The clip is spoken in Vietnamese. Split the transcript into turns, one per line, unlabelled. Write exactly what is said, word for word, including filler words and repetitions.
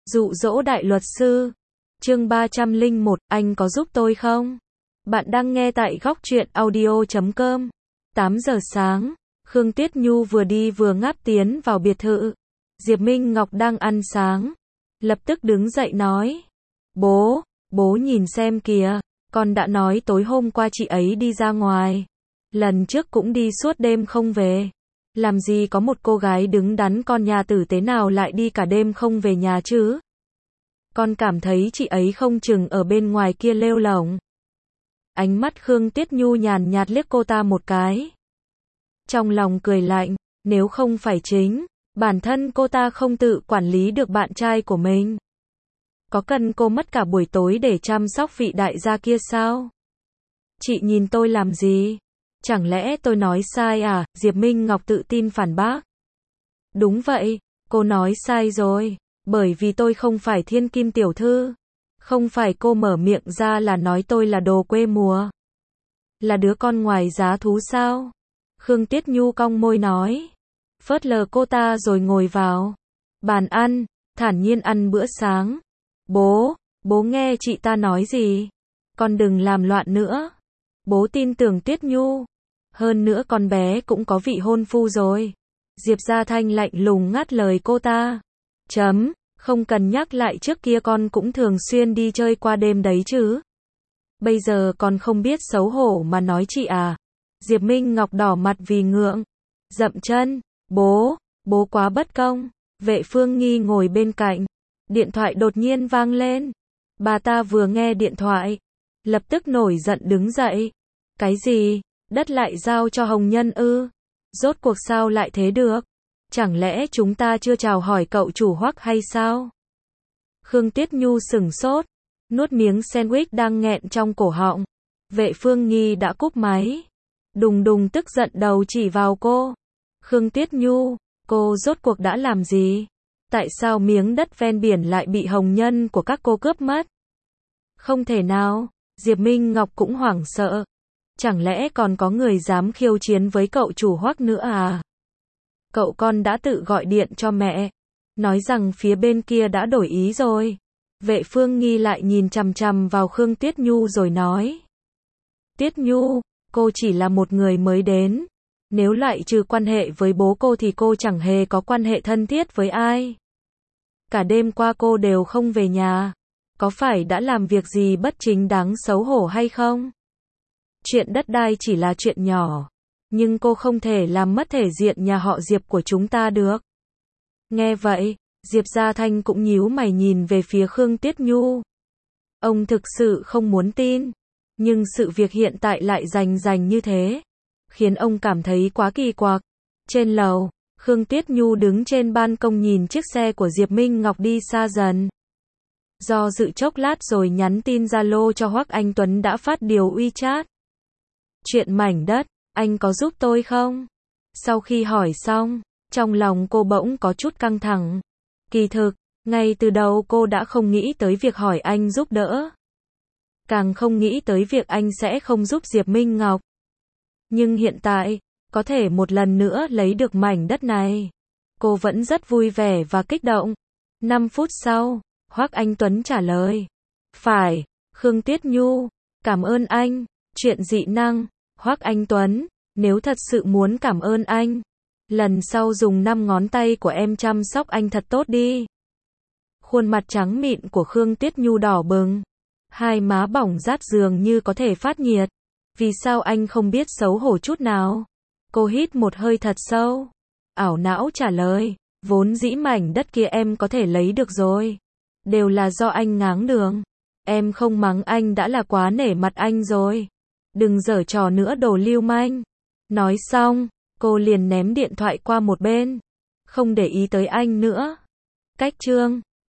Dụ dỗ đại luật sư. Chương ba trăm lẻ một, anh có giúp tôi không? Bạn đang nghe tại góc truyện audio chấm com. tám giờ sáng, Khương Tuyết Nhu vừa đi vừa ngáp tiến vào biệt thự. Diệp Minh Ngọc đang ăn sáng, lập tức đứng dậy nói: Bố, bố nhìn xem kìa, con đã nói tối hôm qua chị ấy đi ra ngoài. Lần trước cũng đi suốt đêm không về. Làm gì có một cô gái đứng đắn con nhà tử tế nào lại đi cả đêm không về nhà chứ? Con cảm thấy chị ấy không chừng ở bên ngoài kia lêu lổng. Ánh mắt Khương Tuyết Nhu nhàn nhạt liếc cô ta một cái. Trong lòng cười lạnh, nếu không phải chính bản thân cô ta không tự quản lý được bạn trai của mình, có cần cô mất cả buổi tối để chăm sóc vị đại gia kia sao? Chị nhìn tôi làm gì? Chẳng lẽ tôi nói sai à? Diệp Minh Ngọc tự tin phản bác. Đúng vậy, cô nói sai rồi, bởi vì tôi không phải thiên kim tiểu thư. Không phải cô mở miệng ra là nói tôi là đồ quê mùa, là đứa con ngoài giá thú sao? Khương Tuyết Nhu cong môi nói, phớt lờ cô ta rồi ngồi vào bàn ăn, thản nhiên ăn bữa sáng. Bố, bố nghe chị ta nói gì? Con đừng làm loạn nữa. Bố tin tưởng Tuyết Nhu. Hơn nữa con bé cũng có vị hôn phu rồi. Diệp Gia Thanh lạnh lùng ngắt lời cô ta. Chấm, không cần nhắc lại, trước kia con cũng thường xuyên đi chơi qua đêm đấy chứ. Bây giờ con không biết xấu hổ mà nói chị à? Diệp Minh Ngọc đỏ mặt vì ngượng, dậm chân. Bố, bố quá bất công. Vệ Phương Nghi ngồi bên cạnh. Điện thoại đột nhiên vang lên. Bà ta vừa nghe điện thoại, lập tức nổi giận đứng dậy. Cái gì? Đất lại giao cho Hồng Nhân ư? Rốt cuộc sao lại thế được? Chẳng lẽ chúng ta chưa chào hỏi cậu chủ Hoắc hay sao? Khương Tuyết Nhu sửng sốt, nuốt miếng sandwich đang nghẹn trong cổ họng. Vệ Phương Nghi đã cúp máy, đùng đùng tức giận đầu chỉ vào cô. Khương Tuyết Nhu, cô rốt cuộc đã làm gì? Tại sao miếng đất ven biển lại bị Hồng Nhân của các cô cướp mất? Không thể nào, Diệp Minh Ngọc cũng hoảng sợ. Chẳng lẽ còn có người dám khiêu chiến với cậu chủ Hoắc nữa à? Cậu con đã tự gọi điện cho mẹ, nói rằng phía bên kia đã đổi ý rồi. Vệ Phương Nghi lại nhìn chằm chằm vào Khương Tuyết Nhu rồi nói. Tuyết Nhu, cô chỉ là một người mới đến. Nếu loại trừ quan hệ với bố cô thì cô chẳng hề có quan hệ thân thiết với ai. Cả đêm qua cô đều không về nhà. Có phải đã làm việc gì bất chính đáng xấu hổ hay không? Chuyện đất đai chỉ là chuyện nhỏ, nhưng cô không thể làm mất thể diện nhà họ Diệp của chúng ta được. Nghe vậy, Diệp Gia Thanh cũng nhíu mày nhìn về phía Khương Tuyết Nhu. Ông thực sự không muốn tin, nhưng sự việc hiện tại lại rành rành như thế, khiến ông cảm thấy quá kỳ quặc. Trên lầu, Khương Tuyết Nhu đứng trên ban công nhìn chiếc xe của Diệp Minh Ngọc đi xa dần. Do dự chốc lát rồi nhắn tin Zalo cho Hoắc Anh Tuấn đã phát điều WeChat. Chuyện mảnh đất, anh có giúp tôi không? Sau khi hỏi xong, trong lòng cô bỗng có chút căng thẳng. Kỳ thực, ngay từ đầu cô đã không nghĩ tới việc hỏi anh giúp đỡ. Càng không nghĩ tới việc anh sẽ không giúp Diệp Minh Ngọc. Nhưng hiện tại, có thể một lần nữa lấy được mảnh đất này, cô vẫn rất vui vẻ và kích động. năm phút sau, Hoắc Anh Tuấn trả lời. Phải, Khương Tuyết Nhu, cảm ơn anh. Chuyện dị năng, Hoắc Anh Tuấn, nếu thật sự muốn cảm ơn anh, lần sau dùng năm ngón tay của em chăm sóc anh thật tốt đi. Khuôn mặt trắng mịn của Khương Tuyết Nhu đỏ bừng, hai má bỏng rát dường như có thể phát nhiệt. Vì sao anh không biết xấu hổ chút nào? Cô hít một hơi thật sâu, ảo não trả lời, vốn dĩ mảnh đất kia em có thể lấy được rồi, đều là do anh ngáng đường. Em không mắng anh đã là quá nể mặt anh rồi. Đừng giở trò nữa đồ lưu manh. Nói xong, cô liền ném điện thoại qua một bên, không để ý tới anh nữa. Cách chương